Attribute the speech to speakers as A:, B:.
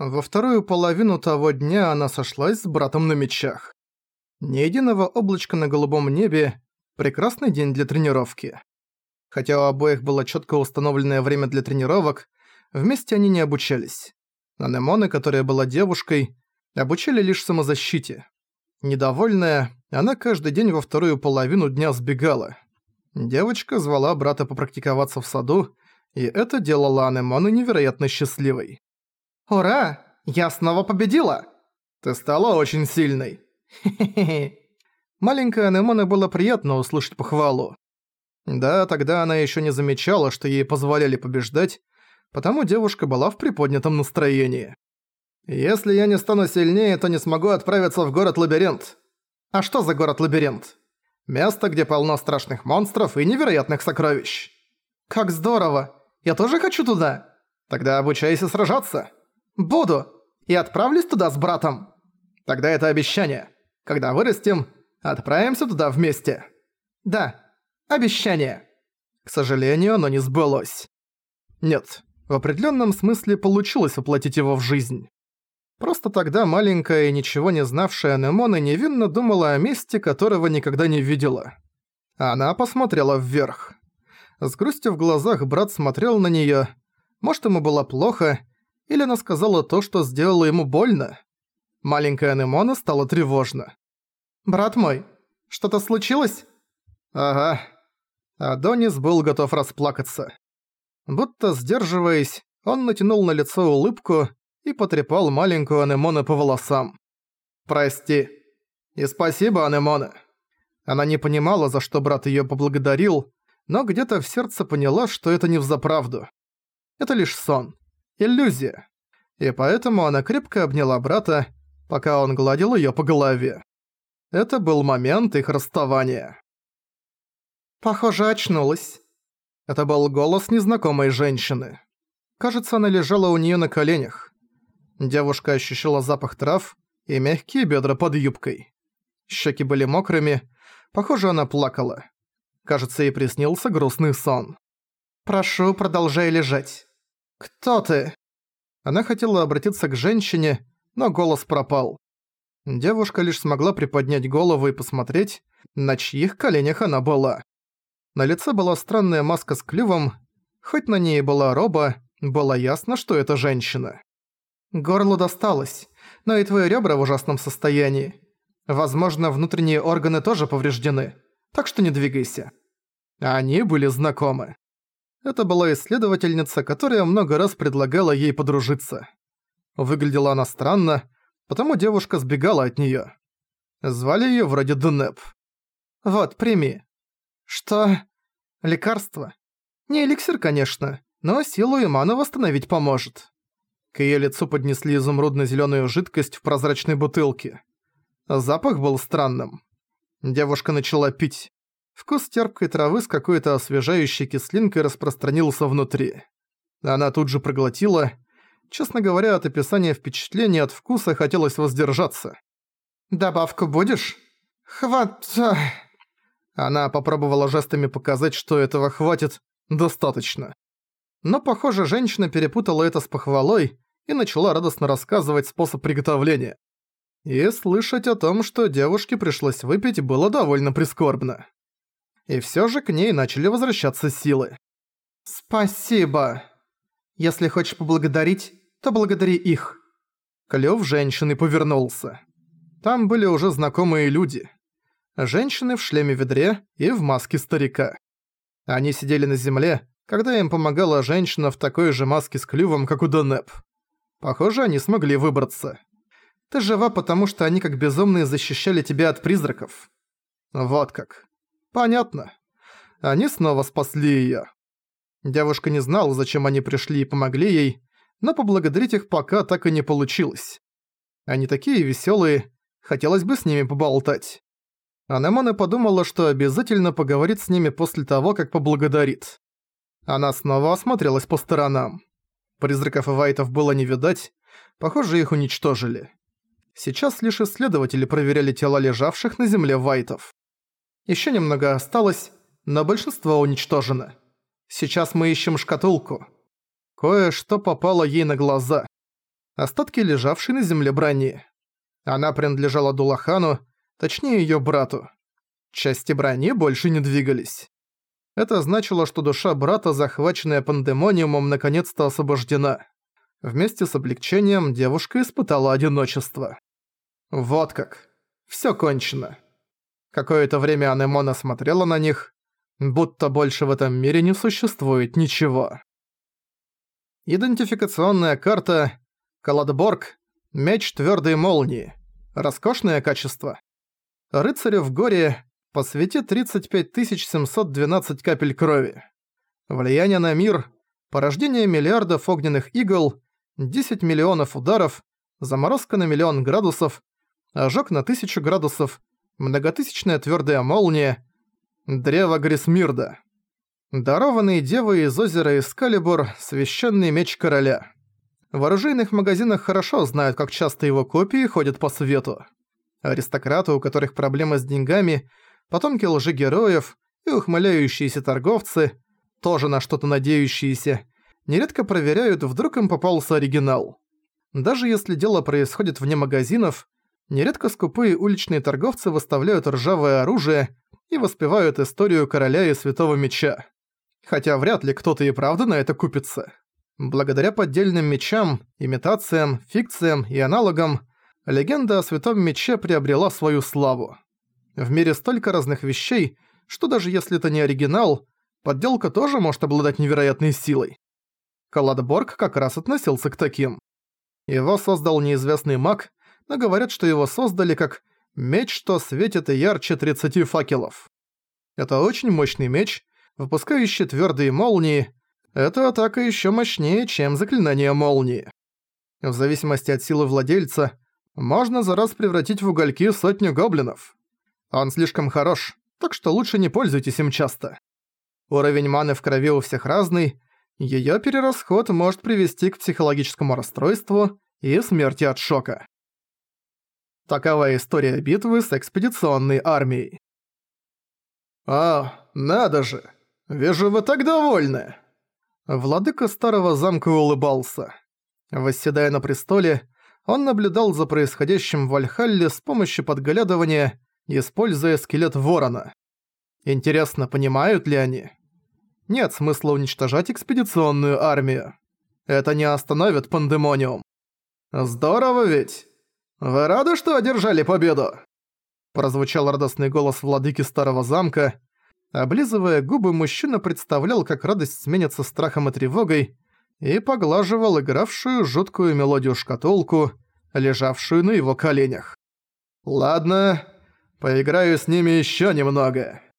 A: Во вторую половину того дня она сошлась с братом на мечах. Ни единого облачка на голубом небе – прекрасный день для тренировки. Хотя у обоих было четко установленное время для тренировок, вместе они не обучались. Анемоне, которая была девушкой, обучали лишь самозащите. Недовольная, она каждый день во вторую половину дня сбегала. Девочка звала брата попрактиковаться в саду, и это делало Анемоне невероятно счастливой. «Ура! Я снова победила!» «Ты стала очень сильной!» «Хе-хе-хе!» Маленькой Анемоне было приятно услышать похвалу. Да, тогда она еще не замечала, что ей позволяли побеждать, потому девушка была в приподнятом настроении. «Если я не стану сильнее, то не смогу отправиться в город-лабиринт». «А что за город-лабиринт?» «Место, где полно страшных монстров и невероятных сокровищ». «Как здорово! Я тоже хочу туда!» «Тогда обучайся сражаться». «Буду! И отправлюсь туда с братом!» «Тогда это обещание. Когда вырастем, отправимся туда вместе». «Да, обещание». К сожалению, оно не сбылось. Нет, в определенном смысле получилось воплотить его в жизнь. Просто тогда маленькая и ничего не знавшая Анемоне невинно думала о месте, которого никогда не видела. Она посмотрела вверх. С грустью в глазах брат смотрел на неё. Может, ему было плохо, или она сказала то, что сделало ему больно. Маленькая Анемоне стала тревожно. «Брат мой, что-то случилось?» «Ага». Адонис был готов расплакаться. Будто сдерживаясь, он натянул на лицо улыбку и потрепал маленькую Анемоне по волосам. «Прости. И спасибо, Анемоне». Она не понимала, за что брат её поблагодарил, но где-то в сердце поняла, что это не взаправду. Это лишь сон. Иллюзия. И поэтому она крепко обняла брата, пока он гладил её по голове. Это был момент их расставания. «Похоже, очнулась». Это был голос незнакомой женщины. Кажется, она лежала у неё на коленях. Девушка ощущала запах трав и мягкие бедра под юбкой. Щеки были мокрыми, похоже, она плакала. Кажется, ей приснился грустный сон. «Прошу, продолжай лежать». «Кто ты?» Она хотела обратиться к женщине, но голос пропал. Девушка лишь смогла приподнять голову и посмотреть, на чьих коленях она была. На лице была странная маска с клювом, хоть на ней была роба, было ясно, что это женщина. «Горло досталось, но и твои ребра в ужасном состоянии. Возможно, внутренние органы тоже повреждены, так что не двигайся». Они были знакомы. Это была исследовательница, которая много раз предлагала ей подружиться. Выглядела она странно, потому девушка сбегала от неё. Звали её вроде Денеп. «Вот, прими». «Что? Лекарство? Не эликсир, конечно, но силу и ману восстановить поможет». К её лицу поднесли изумрудно-зелёную жидкость в прозрачной бутылке. Запах был странным. Девушка начала пить. Вкус терпкой травы с какой-то освежающей кислинкой распространился внутри. Она тут же проглотила. Честно говоря, от описания впечатлений от вкуса хотелось воздержаться. «Добавку будешь?» «Хват...» Она попробовала жестами показать, что этого хватит достаточно. Но, похоже, женщина перепутала это с похвалой и начала радостно рассказывать способ приготовления. И слышать о том, что девушке пришлось выпить, было довольно прискорбно. И всё же к ней начали возвращаться силы. «Спасибо. Если хочешь поблагодарить, то благодари их». Клюв женщины повернулся. Там были уже знакомые люди. Женщины в шлеме-ведре и в маске старика. Они сидели на земле, когда им помогала женщина в такой же маске с клювом, как у Денеп. Похоже, они смогли выбраться. Ты жива, потому что они как безумные защищали тебя от призраков. Вот как. Понятно. Они снова спасли её. Девушка не знала, зачем они пришли и помогли ей, но поблагодарить их пока так и не получилось. Они такие весёлые, хотелось бы с ними поболтать. Анемоне подумала, что обязательно поговорит с ними после того, как поблагодарит. Она снова осмотрелась по сторонам. Призраков и вайтов было не видать, похоже, их уничтожили. Сейчас лишь исследователи проверяли тела лежавших на земле вайтов. Ещё немного осталось, но большинство уничтожено. Сейчас мы ищем шкатулку. Кое-что попало ей на глаза. остатки лежавшей на земле брони. Она принадлежала Дулахану, точнее её брату. Части брони больше не двигались. Это значило, что душа брата, захваченная пандемониумом, наконец-то освобождена. Вместе с облегчением девушка испытала одиночество. Вот как. Всё кончено. Какое-то время Анемона смотрела на них, будто больше в этом мире не существует ничего. Идентификационная карта Каладборг, меч твёрдой молнии. Роскошное качество. Рыцарю в горе посвяти 35 712 капель крови. Влияние на мир, порождение миллиардов огненных игл, 10 миллионов ударов, заморозка на 1 000 000 градусов, ожог на 1000 градусов, многотысячная твёрдая молния, древо Грисмирда. Дарованный девой из озера Эскалибур, священный меч короля. В оружейных магазинах хорошо знают, как часто его копии ходят по свету. Аристократы, у которых проблемы с деньгами, потомки лжегероев и ухмыляющиеся торговцы, тоже на что-то надеющиеся, нередко проверяют, вдруг им попался оригинал. Даже если дело происходит вне магазинов, нередко скупые уличные торговцы выставляют ржавое оружие и воспевают историю короля и святого меча. Хотя вряд ли кто-то и правда на это купится. Благодаря поддельным мечам, имитациям, фикциям и аналогам, легенда о святом мече приобрела свою славу. В мире столько разных вещей, что даже если это не оригинал, подделка тоже может обладать невероятной силой. Каладборг как раз относился к таким. Его создал неизвестный маг, но говорят, что его создали как «меч, что светит и ярче 30 факелов». Это очень мощный меч, выпускающий твёрдые молнии. Эта атака ещё мощнее, чем заклинание молнии. В зависимости от силы владельца, можно за раз превратить в угольки 100 гоблинов. Он слишком хорош, так что лучше не пользуйтесь им часто. Уровень маны в крови у всех разный, её перерасход может привести к психологическому расстройству и смерти от шока. Такова история битвы с экспедиционной армией. «А, надо же! Вижу, вы так довольны!» Владыка старого замка улыбался. Восседая на престоле, он наблюдал за происходящим в Вальхалле с помощью подглядывания, используя скелет ворона. Интересно, понимают ли они? Нет смысла уничтожать экспедиционную армию. Это не остановит пандемониум. «Здорово ведь! Вы рады, что одержали победу?» Прозвучал радостный голос владыки старого замка. Облизывая губы, мужчина представлял, как радость сменится страхом и тревогой, и поглаживал игравшую жуткую мелодию шкатулку, лежавшую на его коленях. «Ладно, поиграю с ними ещё немного».